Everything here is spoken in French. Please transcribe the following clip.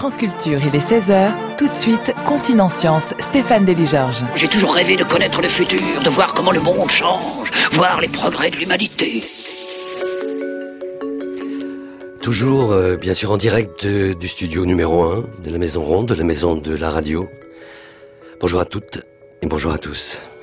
France Culture, il est 16h. Tout de suite, Continent Science, Stéphane Delis-Georges. J'ai toujours rêvé de connaître le futur, de voir comment le monde change, voir les progrès de l'humanité. Toujours, bien sûr, en direct du studio numéro 1, de la Maison Ronde, de la Maison de la Radio. Bonjour à toutes et bonjour à tous.